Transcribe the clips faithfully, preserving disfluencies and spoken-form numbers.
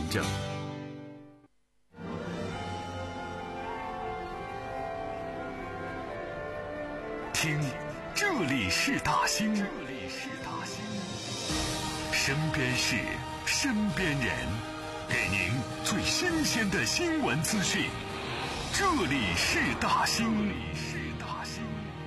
证。听，这里是大兴，这里是大兴，身边事，身边人，给您最新鲜的新闻资讯。这里是大兴，这里是大兴。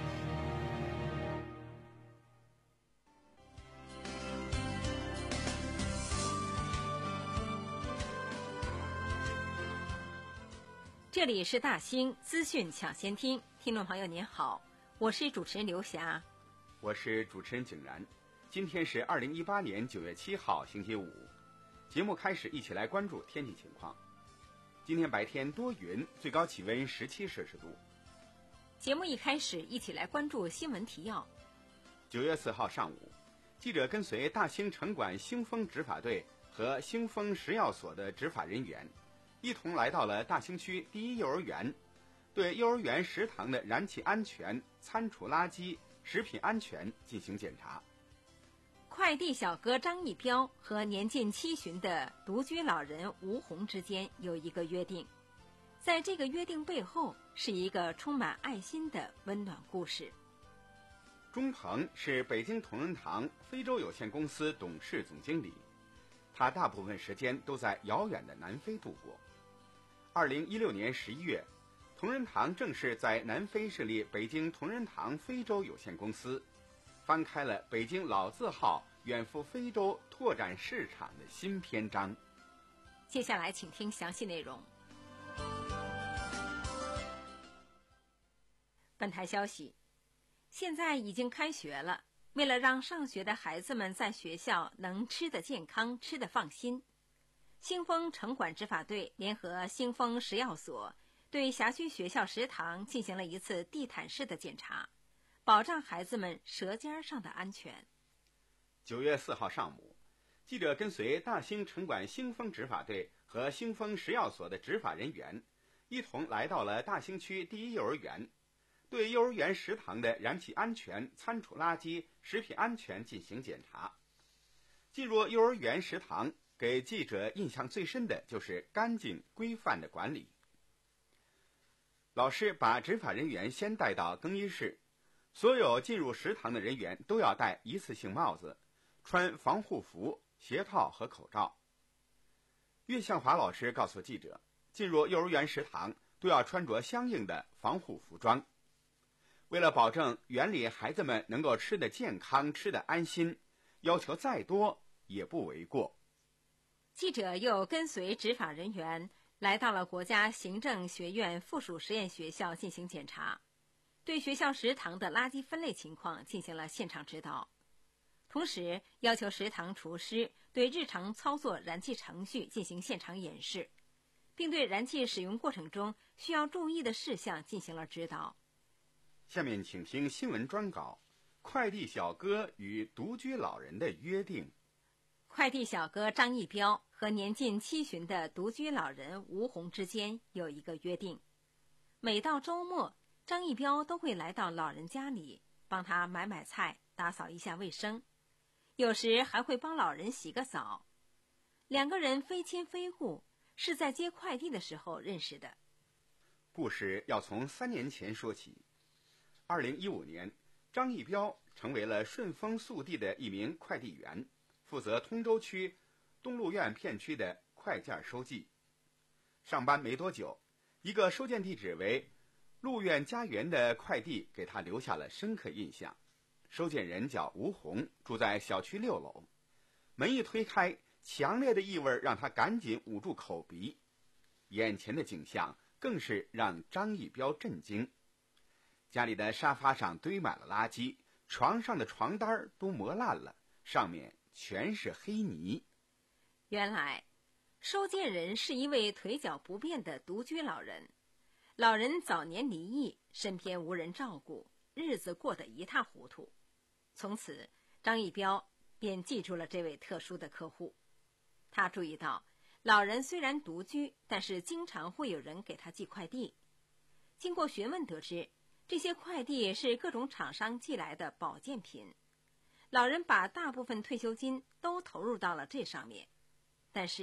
这里是大兴资讯抢先听，听众朋友您好，我是主持人刘霞， 我是主持人景然。今天是二零一八年九月七号，星期五。节目开始，一起来关注天气情况。今天白天多云，最高气温十七摄氏度。 节目一开始，一起来关注新闻提要。 九月四号上午，记者跟随大兴城管兴丰执法队和兴丰食药所的执法人员，一同来到了大兴区第一幼儿园，对幼儿园食堂的燃气安全、餐厨垃圾、食品安全进行检查。 快递小哥张义彪和年近七旬的独居老人吴红之间有一个约定，在这个约定背后是一个充满爱心的温暖故事。 钟鹏是北京同仁堂非洲有限公司董事总经理，他大部分时间都在遥远的南非度过。二零一六年十一月，同仁堂正式在南非设立北京同仁堂非洲有限公司，翻开了北京老字号远赴非洲拓展市场的新篇章。 接下来请听详细内容。本台消息，现在已经开学了，为了让上学的孩子们在学校能吃得健康、吃得放心，兴丰城管执法队联合兴丰食药所对辖区学校食堂进行了一次地毯式的检查，保障孩子们舌尖上的安全。 九月四号上午，记者跟随大兴城管兴丰执法队和兴丰食药所的执法人员，一同来到了大兴区第一幼儿园，对幼儿园食堂的燃气安全、餐厨垃圾、食品安全进行检查。进入幼儿园食堂，给记者印象最深的就是干净规范的管理。老师把执法人员先带到更衣室，所有进入食堂的人员都要戴一次性帽子，穿防护服、鞋套和口罩。岳向华老师告诉记者，进入幼儿园食堂都要穿着相应的防护服装。为了保证园里孩子们能够吃得健康、吃得安心，要求再多也不为过。 记者又跟随执法人员来到了国家行政学院附属实验学校进行检查，对学校食堂的垃圾分类情况进行了现场指导，同时要求食堂厨师对日常操作燃气程序进行现场演示，并对燃气使用过程中需要注意的事项进行了指导。 下面请听新闻专稿：快递小哥与独居老人的约定。 快递小哥张义彪和年近七旬的独居老人吴红之间有一个约定，每到周末，张义彪都会来到老人家里，帮他买买菜，打扫一下卫生，有时还会帮老人洗个澡。两个人非亲非故，是在接快递的时候认识的。 故事要从三年前说起。二零一五年，张义彪成为了顺丰速递的一名快递员，负责通州区东路苑片区的快件收寄。上班没多久，一个收件地址为路苑家园的快递给他留下了深刻印象。收件人叫吴红，住在小区六楼。门一推开，强烈的异味让他赶紧捂住口鼻。眼前的景象更是让张义彪震惊。家里的沙发上堆满了垃圾，床上的床单都磨烂了，上面全是黑泥。 原来收件人是一位腿脚不便的独居老人，老人早年离异，身边无人照顾，日子过得一塌糊涂。从此张义彪便记住了这位特殊的客户。他注意到老人虽然独居，但是经常会有人给他寄快递。经过询问得知，这些快递是各种厂商寄来的保健品，老人把大部分退休金都投入到了这上面，但是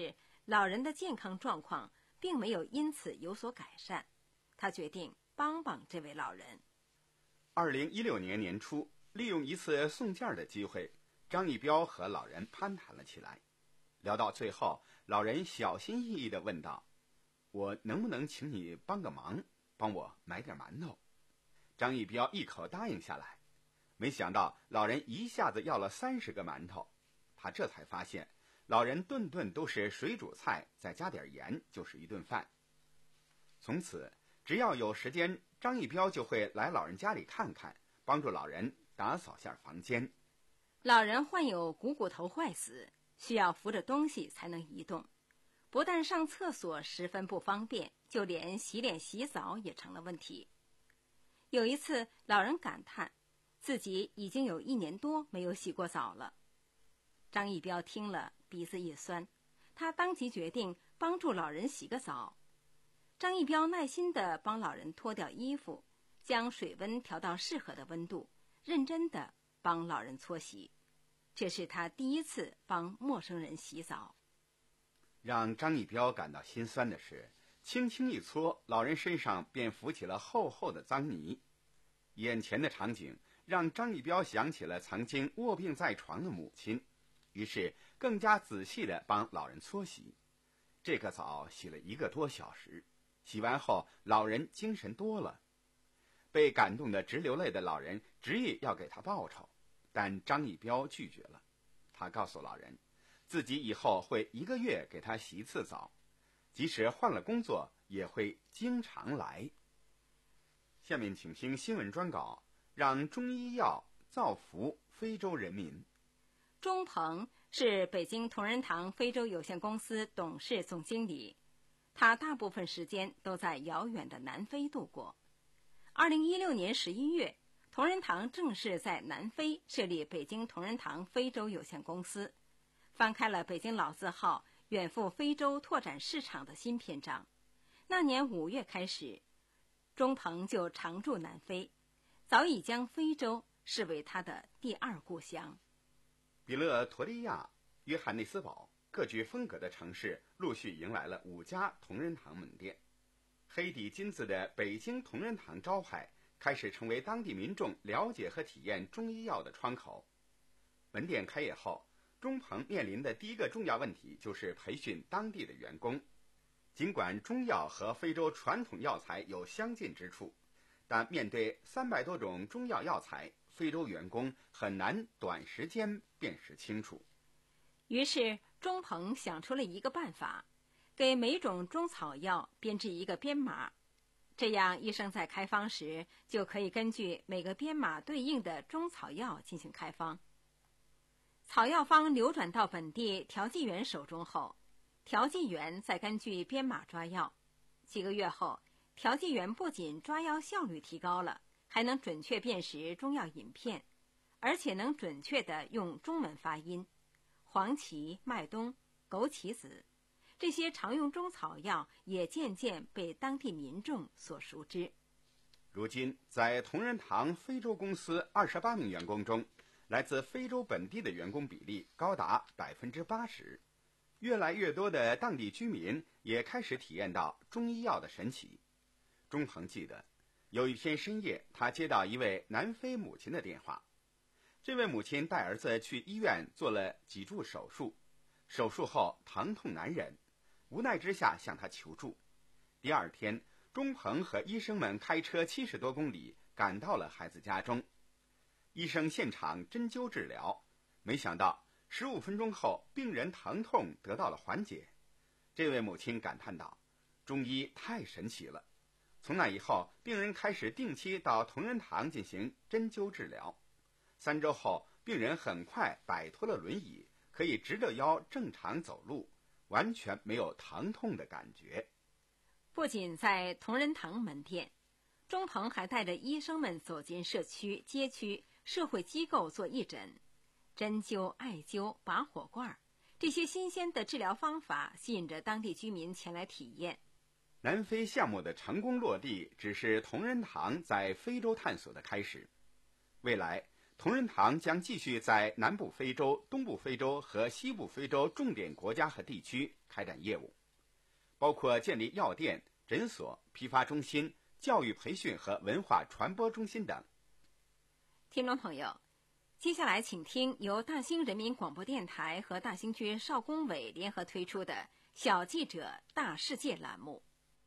老人的健康状况并没有因此有所改善，他决定帮帮这位老人。 二零一六年年初，利用一次送件的机会，张义彪和老人攀谈了起来。聊到最后，老人小心翼翼地问道：“我能不能请你帮个忙，帮我买点馒头？”张义彪一口答应下来。没想到老人一下子要了三十个馒头，他这才发现老人顿顿都是水煮菜，再加点盐就是一顿饭。从此只要有时间，张义彪就会来老人家里看看，帮助老人打扫下房间。 老人患有股骨头坏死，需要扶着东西才能移动，不但上厕所十分不方便，就连洗脸洗澡也成了问题。有一次，老人感叹自己已经有一年多没有洗过澡了。张义彪听了，鼻子一酸，他当即决定帮助老人洗个澡。张义彪耐心地帮老人脱掉衣服，将水温调到适合的温度，认真地帮老人搓洗。这是他第一次帮陌生人洗澡。 让张义彪感到心酸的是，轻轻一搓，老人身上便浮起了厚厚的脏泥。眼前的场景让张义彪想起了曾经卧病在床的母亲，于是更加仔细地帮老人搓洗。这个澡洗了一个多小时，洗完后老人精神多了。被感动得直流泪的老人执意要给他报酬，但张义彪拒绝了。他告诉老人，自己以后会一个月给他洗一次澡，即使换了工作也会经常来。下面请听新闻专稿，让中医药造福非洲人民。 钟鹏是北京同仁堂非洲有限公司董事总经理，他大部分时间都在遥远的南非度过。二零一六年十一月，同仁堂正式在南非设立北京同仁堂非洲有限公司，翻开了北京老字号远赴非洲拓展市场的新篇章。那年五月开始，钟鹏就常驻南非，早已将非洲视为他的第二故乡。 比勒陀利亚、约翰内斯堡各具风格的城市陆续迎来了五家同仁堂门店。黑底金字的北京同仁堂招牌开始成为当地民众了解和体验中医药的窗口。门店开业后，钟鹏面临的第一个重要问题就是培训当地的员工。尽管中药和非洲传统药材有相近之处，但面对三百多种中药药材，非洲员工很难短时间辨识清楚。 于是钟鹏想出了一个办法，给每种中草药编制一个编码，这样医生在开方时就可以根据每个编码对应的中草药进行开方。草药方流转到本地调剂员手中后，调剂员再根据编码抓药。几个月后，调剂员不仅抓药效率提高了，还能准确辨识中药饮片，而且能准确地用中文发音。黄芪、麦冬、枸杞子这些常用中草药也渐渐被当地民众所熟知。 如今，在同仁堂非洲公司二十八名员工中，来自非洲本地的员工比例高达百分之八十。越来越多的当地居民也开始体验到中医药的神奇。钟鹏记得，有一天深夜，他接到一位南非母亲的电话。这位母亲带儿子去医院做了脊柱手术，手术后疼痛难忍，无奈之下向他求助。第二天，钟鹏和医生们开车七十多公里赶到了孩子家中。医生现场针灸治疗，没想到十五分钟后，病人疼痛得到了缓解。这位母亲感叹道：“中医太神奇了。”从那以后，病人开始定期到同仁堂进行针灸治疗。三周后，病人很快摆脱了轮椅，可以直着腰正常走路，完全没有疼痛的感觉。 不仅在同仁堂门店，钟鹏还带着医生们走进社区、街区、社会机构做义诊。针灸、艾灸、拔火罐，这些新鲜的治疗方法吸引着当地居民前来体验。 南非项目的成功落地，只是同仁堂在非洲探索的开始。未来， 同仁堂将继续在南部非洲、东部非洲和西部非洲重点国家和地区开展业务，包括建立药店、诊所、批发中心、教育培训和文化传播中心等。 听众朋友，接下来请听由大兴人民广播电台和大兴区少工委联合推出的小记者大世界栏目。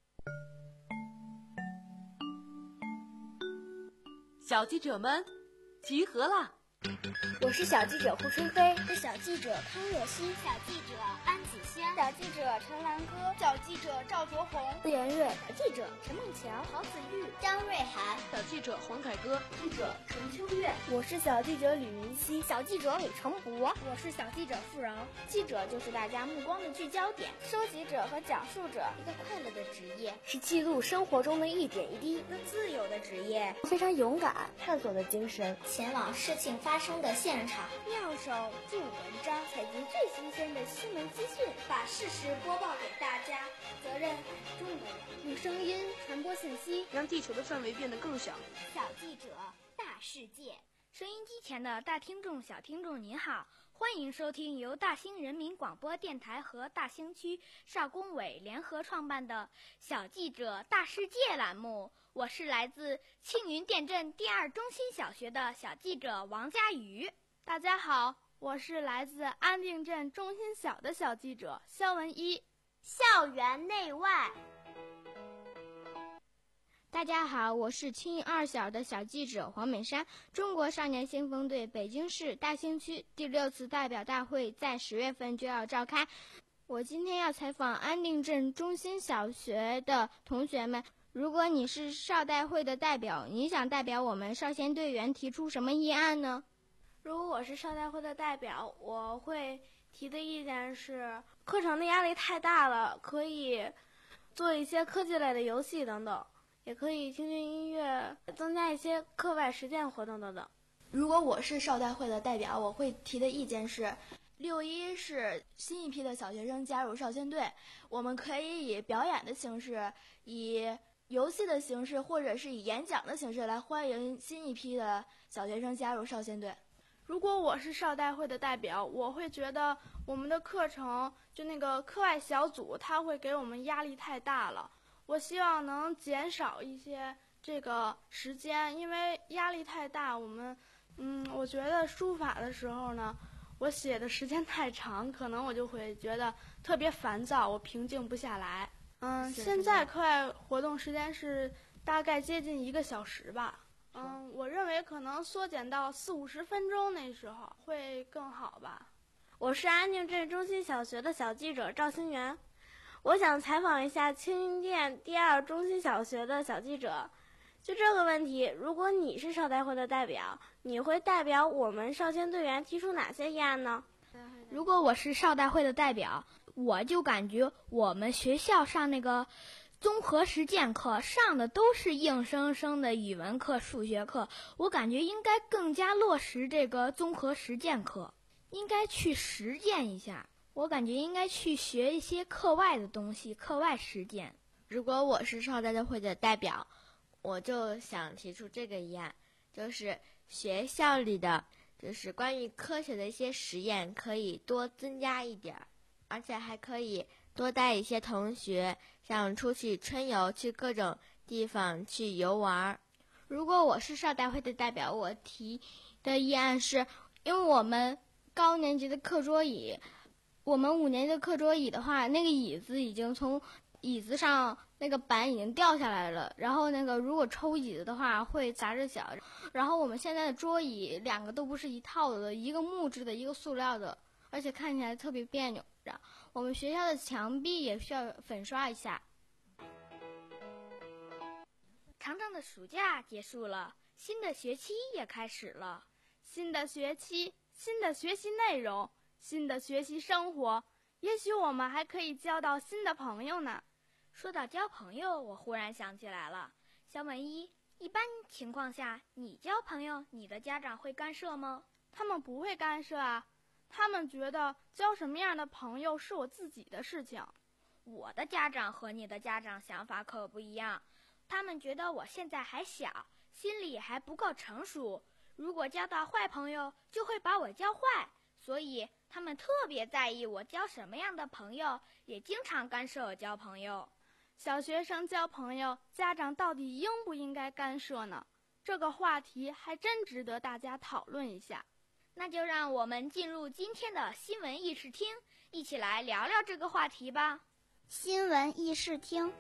小记者们集合啦！ 我是小记者胡春飞， 是小记者康若曦， 小记者安子轩， 小记者陈兰歌， 小记者赵卓红， 顾妍瑞， 小记者陈梦桥， 曹子玉， 张瑞涵， 小记者黄凯歌， 记者陈秋月。 我是小记者吕云熙， 小记者李成博， 我是小记者付饶。 记者就是大家目光的聚焦点， 收集者和讲述者， 一个快乐的职业， 是记录生活中的一点一滴， 一个自由的职业， 非常勇敢，探索的精神， 前往事情发生的现场， 妙手著文章，采集最新鲜的新闻资讯， 把事实播报给大家， 责任重了，用声音传播信息， 让地球的范围变得更小。 小记者大世界， 收音机前的大听众小听众您好，欢迎收听由大兴人民广播电台和大兴区少工委联合创办的小记者大世界栏目，我是来自庆云店镇第二中心小学的小记者王佳瑜。 大家好，我是来自安定镇中心小的小记者肖文一。 校园内外。 大家好，我是青云二小的小记者黄美珊。中国少年先锋队北京市大兴区第六次代表大会在十月份就要召开，我今天要采访安定镇中心小学的同学们。如果你是少代会的代表，你想代表我们少先队员提出什么议案呢？ 如果我是少代会的代表，我会提的意见是，课程的压力太大了，可以做一些科技类的游戏等等，也可以听听音乐，增加一些课外实践活动等等。 如果我是少代会的代表，我会提的意见是，六一是新一批的小学生加入少先队，我们可以以表演的形式，以游戏的形式，或者是以演讲的形式来欢迎新一批的小学生加入少先队。 如果我是少代会的代表，我会觉得我们的课程就那个课外小组，它会给我们压力太大了。我希望能减少一些这个时间，因为压力太大，我们嗯，我觉得书法的时候呢，我写的时间太长，可能我就会觉得特别烦躁，我平静不下来。嗯，现在课外活动时间是大概接近一个小时吧。嗯，我认为可能缩减到四五十分钟，那时候会更好吧。 我是安定镇中心小学的小记者赵兴元，我想采访一下青云店第二中心小学的小记者。就这个问题，如果你是少代会的代表，你会代表我们少先队员提出哪些议案呢？ 如果我是少代会的代表，我就感觉我们学校上那个综合实践课上的都是硬生生的语文课、数学课，我感觉应该更加落实这个综合实践课，应该去实践一下。我感觉应该去学一些课外的东西，课外实践。 如果我是少代会的代表，我就想提出这个议案，就是学校里的就是关于科学的一些实验可以多增加一点，而且还可以多带一些同学，像出去春游，去各种地方去游玩。 如果我是少代会的代表，我提的议案是，因为我们高年级的课桌椅，我们五年级的课桌椅的话，那个椅子已经从椅子上那个板已经掉下来了，然后那个如果抽椅子的话会砸着脚。然后我们现在的桌椅两个都不是一套的，一个木质的，一个塑料的，而且看起来特别别扭。我们学校的墙壁也需要粉刷一下。 长长的暑假结束了，新的学期也开始了。 新的学期，新的学习内容，新的学习生活，也许我们还可以交到新的朋友呢。 说到交朋友，我忽然想起来了，小文一，一般情况下你交朋友，你的家长会干涉吗？ 他们不会干涉啊，他们觉得交什么样的朋友是我自己的事情。 我的家长和你的家长想法可不一样，他们觉得我现在还小，心里还不够成熟。 如果交到坏朋友，就会把我教坏，所以他们特别在意我交什么样的朋友，也经常干涉我交朋友。 小学生交朋友，家长到底应不应该干涉呢？这个话题还真值得大家讨论一下。 那就让我们进入今天的新闻议事厅，一起来聊聊这个话题吧。 新闻议事厅，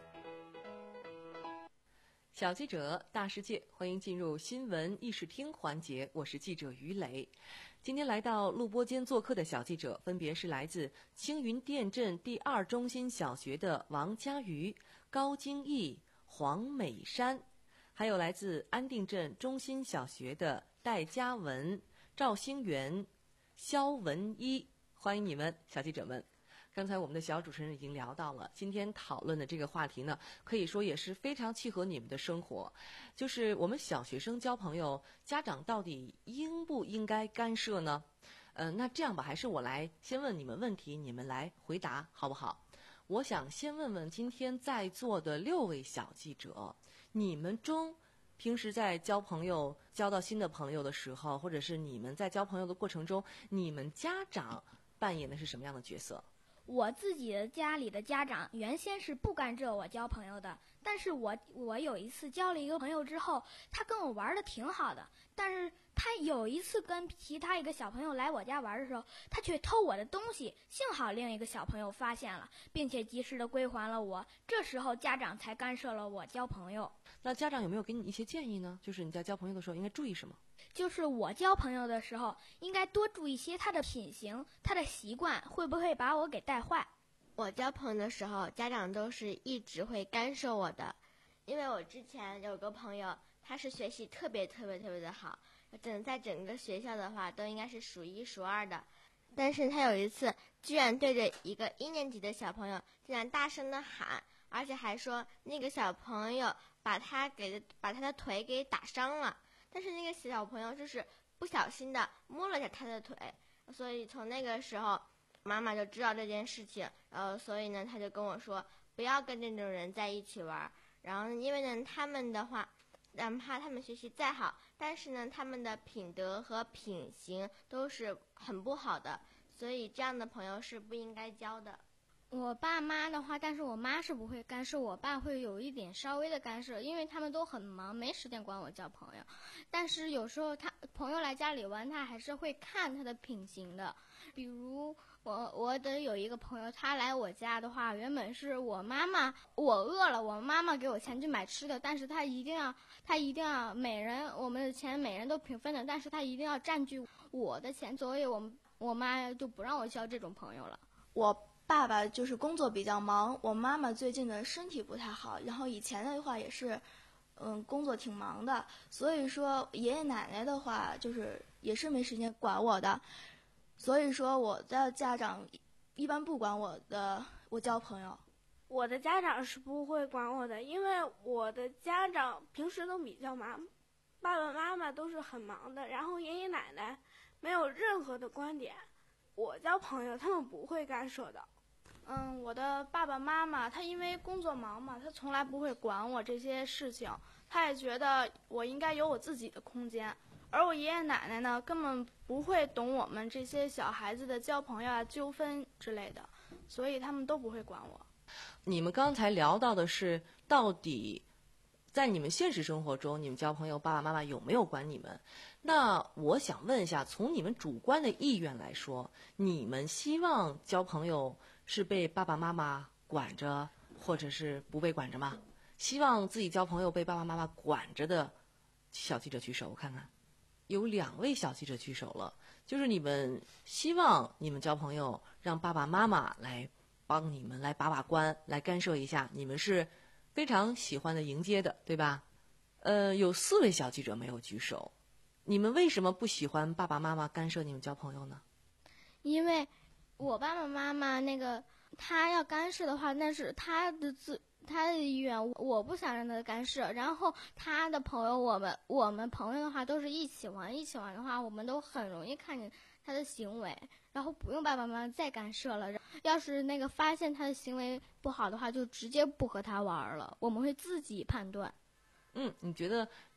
小记者大世界，欢迎进入新闻议事厅环节，我是记者于磊。今天来到录播间做客的小记者分别是来自青云店镇第二中心小学的王佳瑜、高金义、黄美山，还有来自安定镇中心小学的戴嘉文、赵兴元、肖文一，欢迎你们，小记者们。刚才我们的小主持人已经聊到了，今天讨论的这个话题呢，可以说也是非常契合你们的生活，就是我们小学生交朋友，家长到底应不应该干涉呢？呃，那这样吧，还是我来先问你们问题，你们来回答好不好？我想先问问今天在座的六位小记者，你们中平时在交朋友、交到新的朋友的时候，或者是你们在交朋友的过程中，你们家长扮演的是什么样的角色？ 我自己的家里的家长原先是不干涉我交朋友的，但是我我有一次交了一个朋友之后，他跟我玩的挺好的，但是他有一次跟其他一个小朋友来我家玩的时候，他却偷我的东西，幸好另一个小朋友发现了，并且及时的归还了我，这时候家长才干涉了我交朋友。 那家长有没有给你一些建议呢？就是你在交朋友的时候应该注意什么？ 就是我交朋友的时候应该多注意些他的品行，他的习惯会不会把我给带坏。 我交朋友的时候，家长都是一直会干涉我的，因为我之前有个朋友，他是学习特别特别特别的好，整在整个学校的话都应该是数一数二的，但是他有一次居然对着一个一年级的小朋友竟然大声的喊，而且还说那个小朋友把他给把他的腿给打伤了，但是那个小朋友就是不小心的摸了一下他的腿，所以从那个时候妈妈就知道这件事情，然后所以呢他就跟我说不要跟这种人在一起玩，然后因为呢他们的话哪怕他们学习再好，但是呢他们的品德和品行都是很不好的，所以这样的朋友是不应该交的。 我爸妈的话，但是我妈是不会干涉，我爸会有一点稍微的干涉，因为他们都很忙，没时间管我交朋友。但是有时候他朋友来家里玩，他还是会看他的品行的。比如我我的有一个朋友，他来我家的话，原本是我妈妈，我饿了，我妈妈给我钱去买吃的，但是他一定要他一定要每人我们的钱每人都平分的，但是他一定要占据我的钱，所以我我妈就不让我交这种朋友了。 我爸爸就是工作比较忙，我妈妈最近的身体不太好，然后以前的话也是嗯工作挺忙的，所以说爷爷奶奶的话就是也是没时间管我的，所以说我的家长一般不管我的我交朋友。 我的家长是不会管我的，因为我的家长平时都比较忙，爸爸妈妈都是很忙的，然后爷爷奶奶没有任何的观点，我交朋友他们不会干涉的。 嗯，我的爸爸妈妈他因为工作忙嘛，他从来不会管我这些事情，他也觉得我应该有我自己的空间。而我爷爷奶奶呢，根本不会懂我们这些小孩子的交朋友啊、纠纷之类的，所以他们都不会管我。 你们刚才聊到的是，到底在你们现实生活中，你们交朋友，爸爸妈妈有没有管你们？那我想问一下，从你们主观的意愿来说，你们希望交朋友是被爸爸妈妈管着，或者是不被管着吗？希望自己交朋友被爸爸妈妈管着的小记者举手，我看看，有两位小记者举手了，就是你们希望你们交朋友让爸爸妈妈来帮你们来把把关，来干涉一下，你们是非常喜欢的迎接的，对吧？呃，有四位小记者没有举手，你们为什么不喜欢爸爸妈妈干涉你们交朋友呢？ 因为我爸爸妈妈那个他要干涉的话，那是他的自他的意愿，我不想让他干涉。然后他的朋友，我们我们朋友的话都是一起玩，一起玩的话，我们都很容易看见他的行为，然后不用爸爸妈妈再干涉了。要是那个发现他的行为不好的话，就直接不和他玩了，我们会自己判断。 嗯，你觉得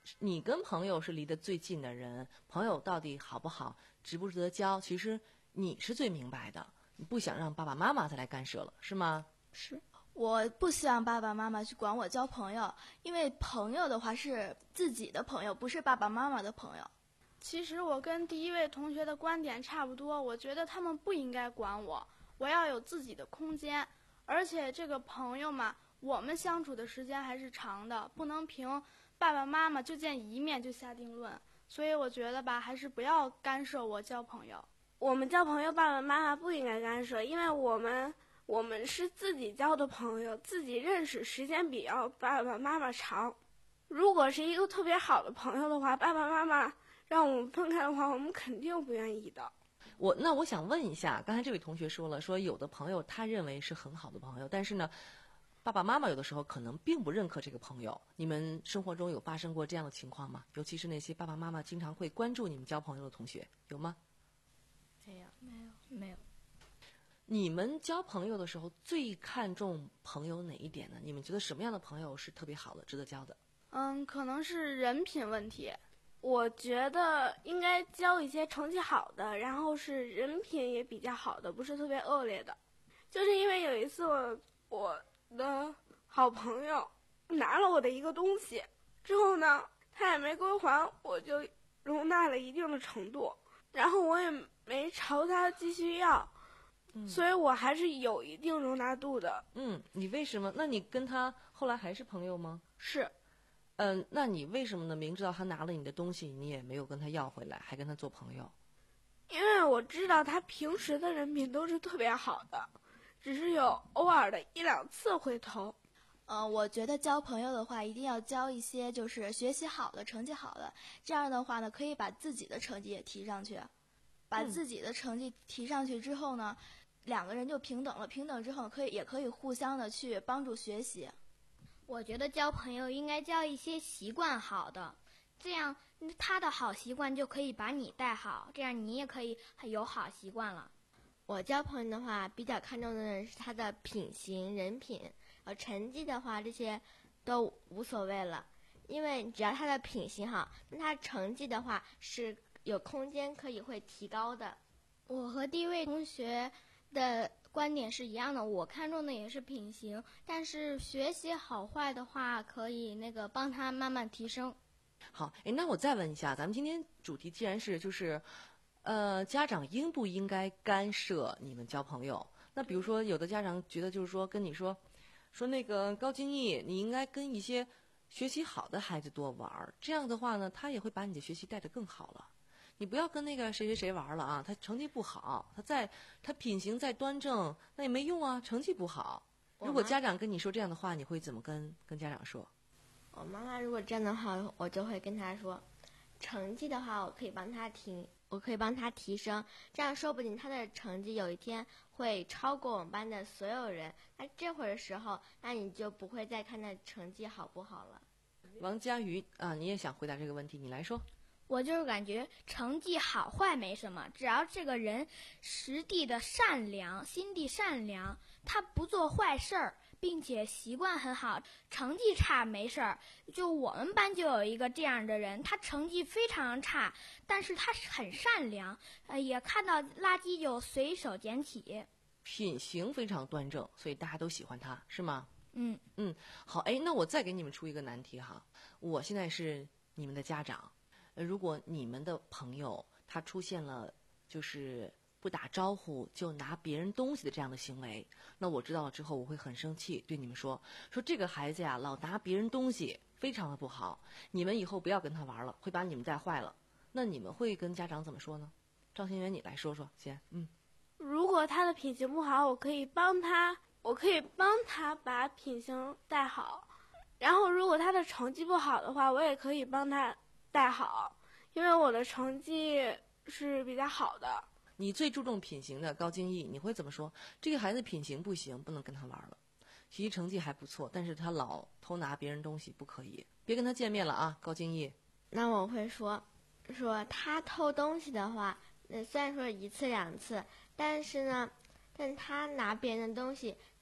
你跟朋友是离得最近的人，朋友到底好不好，值不值得交，其实你是最明白的。你不想让爸爸妈妈再来干涉了，是吗？ 是。我不希望爸爸妈妈去管我交朋友，因为朋友的话是自己的朋友，不是爸爸妈妈的朋友。 其实我跟第一位同学的观点差不多，我觉得他们不应该管我，我要有自己的空间。而且这个朋友嘛，我们相处的时间还是长的，不能凭爸爸妈妈就见一面就下定论。所以我觉得吧，还是不要干涉我交朋友。 我们交朋友，爸爸妈妈不应该干涉，因为我们我们是自己交的朋友，自己认识时间比要爸爸妈妈长。如果是一个特别好的朋友的话，爸爸妈妈让我们分开的话，我们肯定不愿意的。 我那我想问一下，刚才这位同学说了，说有的朋友他认为是很好的朋友，但是呢，爸爸妈妈有的时候可能并不认可这个朋友。你们生活中有发生过这样的情况吗？尤其是那些爸爸妈妈经常会关注你们交朋友的同学，有吗？ 没有， 没有，没有。 你们交朋友的时候最看重朋友哪一点呢？你们觉得什么样的朋友是特别好的，值得交的？ 嗯，可能是人品问题。 我觉得应该交一些成绩好的，然后是人品也比较好的，不是特别恶劣的。就是因为有一次我我的好朋友拿了我的一个东西之后呢，他也没归还，我就容纳了一定的程度，然后我也没朝他继续要。嗯、所以我还是有一定容纳度的。 嗯，你为什么？那你跟他后来还是朋友吗？ 是。 嗯，那你为什么呢？明知道他拿了你的东西，你也没有跟他要回来，还跟他做朋友？ 因为我知道他平时的人品都是特别好的，只是有偶尔的一两次会偷。 嗯、呃，我觉得交朋友的话，一定要交一些就是学习好的、成绩好的，这样的话呢，可以把自己的成绩也提上去。把自己的成绩提上去之后呢，嗯、两个人就平等了。平等之后，可以也可以互相的去帮助学习。 我觉得交朋友应该交一些习惯好的，这样他的好习惯就可以把你带好，这样你也可以有好习惯了。 我交朋友的话，比较看重的是他的品行、人品，呃，成绩的话这些都无所谓了，因为只要他的品行好，那他成绩的话是有空间可以会提高的。 我和第一位同学的观点是一样的，我看重的也是品行，但是学习好坏的话，可以那个帮他慢慢提升。 好，哎，那我再问一下，咱们今天主题既然是就是，呃，家长应不应该干涉你们交朋友？那比如说，有的家长觉得就是说跟你说，说那个高金毅，你应该跟一些学习好的孩子多玩，这样的话呢，他也会把你的学习带得更好了。你不要跟那个谁谁谁玩了啊，他成绩不好，他再他品行再端正，那也没用啊，成绩不好。如果家长跟你说这样的话，你会怎么跟跟家长说？ 我妈妈如果这样的话，我就会跟她说，成绩的话我可以帮他提，我可以帮他提升，这样说不定他的成绩有一天会超过我们班的所有人。那这会儿的时候，那你就不会再看他成绩好不好了。 王佳瑜啊，你也想回答这个问题，你来说。 我就是感觉成绩好坏没什么，只要这个人实地的善良，心地善良，他不做坏事儿，并且习惯很好，成绩差没事儿。就我们班就有一个这样的人，他成绩非常差，但是他很善良，呃，也看到垃圾就随手捡起， 品行非常端正，所以大家都喜欢他，是吗？ 嗯嗯，好，哎，那我再给你们出一个难题哈，我现在是你们的家长。如果你们的朋友他出现了就是不打招呼就拿别人东西的这样的行为，那我知道了之后我会很生气，对你们说说这个孩子呀老拿别人东西非常的不好，你们以后不要跟他玩了，会把你们带坏了。那你们会跟家长怎么说呢？赵新元你来说说先。嗯， 如果他的品行不好，我可以帮他我可以帮他把品行带好，然后如果他的成绩不好的话，我也可以帮他带好，因为我的成绩是比较好的。 你最注重品行的高金毅，你会怎么说？这个孩子品行不行，不能跟他玩了。学习成绩还不错，但是他老偷拿别人东西，不可以，别跟他见面了啊，高金毅。 那我会说，说他偷东西的话，那虽然说一次两次，但是呢，但他拿别人的东西，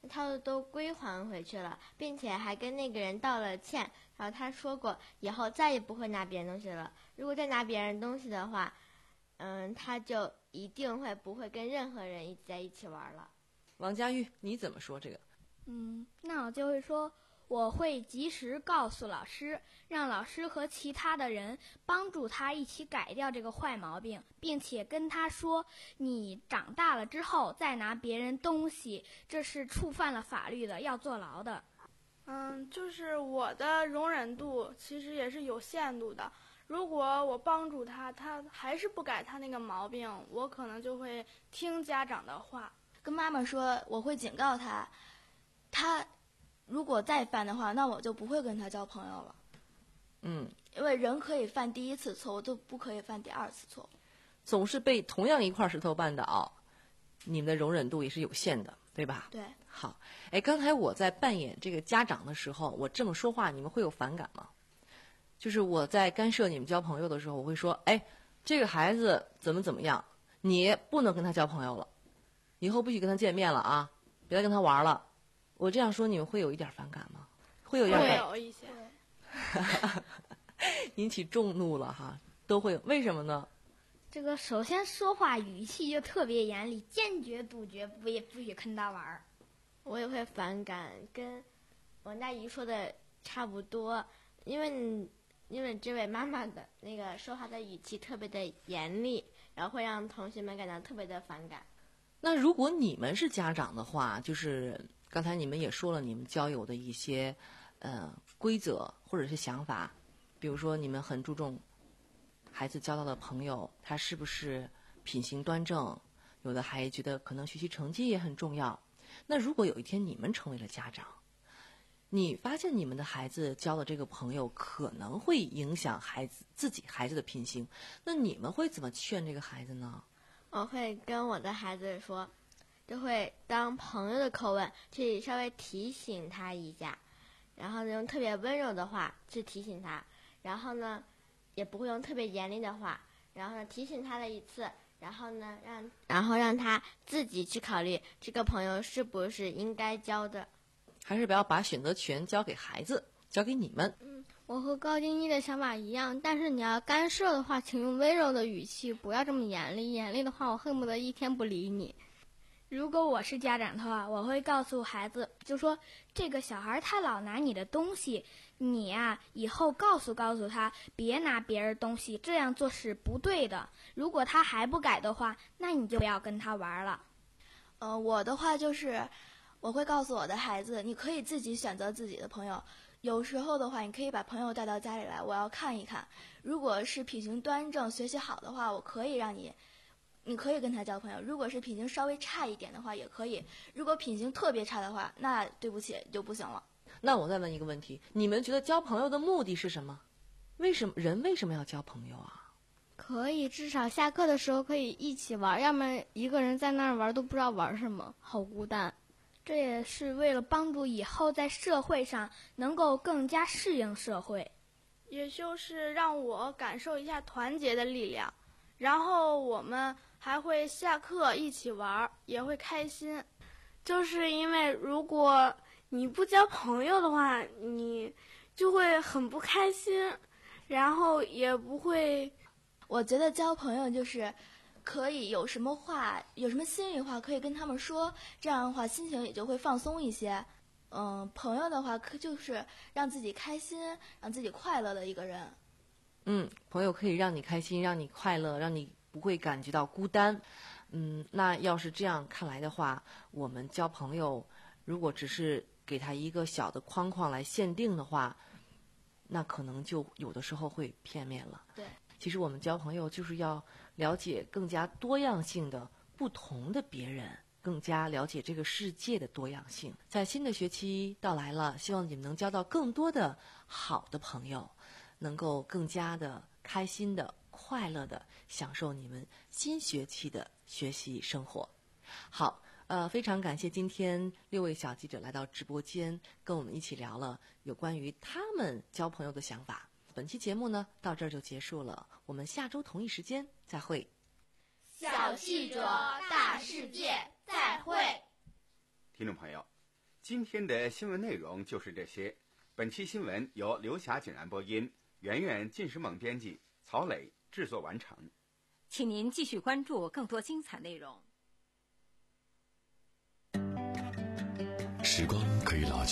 他都归还回去了，并且还跟那个人道了歉。然后他说过以后再也不会拿别人东西了，如果再拿别人东西的话，嗯，他就一定会不会跟任何人一起在一起玩了。 王佳玉，你怎么说这个？ 嗯，那我就会说，我会及时告诉老师，让老师和其他的人帮助他一起改掉这个坏毛病，并且跟他说，你长大了之后再拿别人东西，这是触犯了法律的，要坐牢的。 嗯，就是我的容忍度其实也是有限度的。如果我帮助他，他还是不改他那个毛病，我可能就会听家长的话， 跟妈妈说，我会警告他，他如果再犯的话，那我就不会跟他交朋友了。 嗯， 因为人可以犯第一次错误，都不可以犯第二次错误。 总是被同样一块石头绊倒，你们的容忍度也是有限的，对吧？ 对。 好，哎，刚才我在扮演这个家长的时候，我这么说话，你们会有反感吗？就是我在干涉你们交朋友的时候，我会说，哎，这个孩子怎么怎么样，你不能跟他交朋友了，以后不许跟他见面了啊，别再跟他玩了。我这样说，你们会有一点反感吗？会有一点反感， 会有一些， 引起众怒了哈，都会有。为什么呢？ 这个首先说话语气就特别严厉，坚决杜绝，不也不许跟他玩儿。 我也会反感，跟王佳怡说的差不多，因为因为这位妈妈的那个说话的语气特别的严厉，然后会让同学们感到特别的反感。 那如果你们是家长的话，就是刚才你们也说了你们交友的一些呃规则或者是想法，比如说你们很注重孩子交到的朋友他是不是品行端正，有的还觉得可能学习成绩也很重要。那如果有一天你们成为了家长，你发现你们的孩子交的这个朋友可能会影响孩子自己孩子的品行，那你们会怎么劝这个孩子呢？ 我会跟我的孩子说，就会当朋友的口吻去稍微提醒他一下，然后用特别温柔的话去提醒他，然后呢也不会用特别严厉的话，然后呢提醒他了一次，然后呢让然后让他自己去考虑这个朋友是不是应该交的。 还是不要把选择权交给孩子，交给你们。 嗯，我和高晶一的想法一样，但是你要干涉的话，请用温柔的语气，不要这么严厉。严厉的话，我恨不得一天不理你。 如果我是家长的话，我会告诉孩子，就说这个小孩他老拿你的东西，你呀、啊、以后告诉告诉他，别拿别人东西，这样做是不对的。如果他还不改的话，那你就不要跟他玩了。 呃，我的话就是，我会告诉我的孩子，你可以自己选择自己的朋友。有时候的话，你可以把朋友带到家里来，我要看一看。如果是品行端正、学习好的话，我可以让你。你可以跟他交朋友，如果是品行稍微差一点的话也可以，如果品行特别差的话，那对不起就不行了。 那我再问一个问题，你们觉得交朋友的目的是什么？为什么人为什么要交朋友啊？ 可以至少下课的时候可以一起玩，要么一个人在那儿玩都不知道玩什么，好孤单。 这也是为了帮助以后在社会上能够更加适应社会， 也就是让我感受一下团结的力量，然后我们还会下课一起玩，也会开心。 就是因为如果你不交朋友的话，你就会很不开心，然后也不会。 我觉得交朋友就是可以有什么话，有什么心里话可以跟他们说，这样的话心情也就会放松一些。嗯，朋友的话可就是让自己开心，让自己快乐的一个人。 嗯，朋友可以让你开心，让你快乐，让你不会感觉到孤单。嗯，那要是这样看来的话，我们交朋友如果只是给他一个小的框框来限定的话，那可能就有的时候会片面了。 对， 其实我们交朋友就是要了解更加多样性的不同的别人，更加了解这个世界的多样性。在新的学期到来了，希望你们能交到更多的好的朋友，能够更加的开心的快乐的享受你们新学期的学习生活。好，呃，非常感谢今天六位小记者来到直播间，跟我们一起聊了有关于他们交朋友的想法。本期节目呢，到这儿就结束了，我们下周同一时间再会。 小记者大世界，再会。 听众朋友， 今天的新闻内容就是这些。本期新闻由刘霞景然播音，圆圆、晋时猛编辑，曹磊制作完成。 请您继续关注更多精彩内容。 时光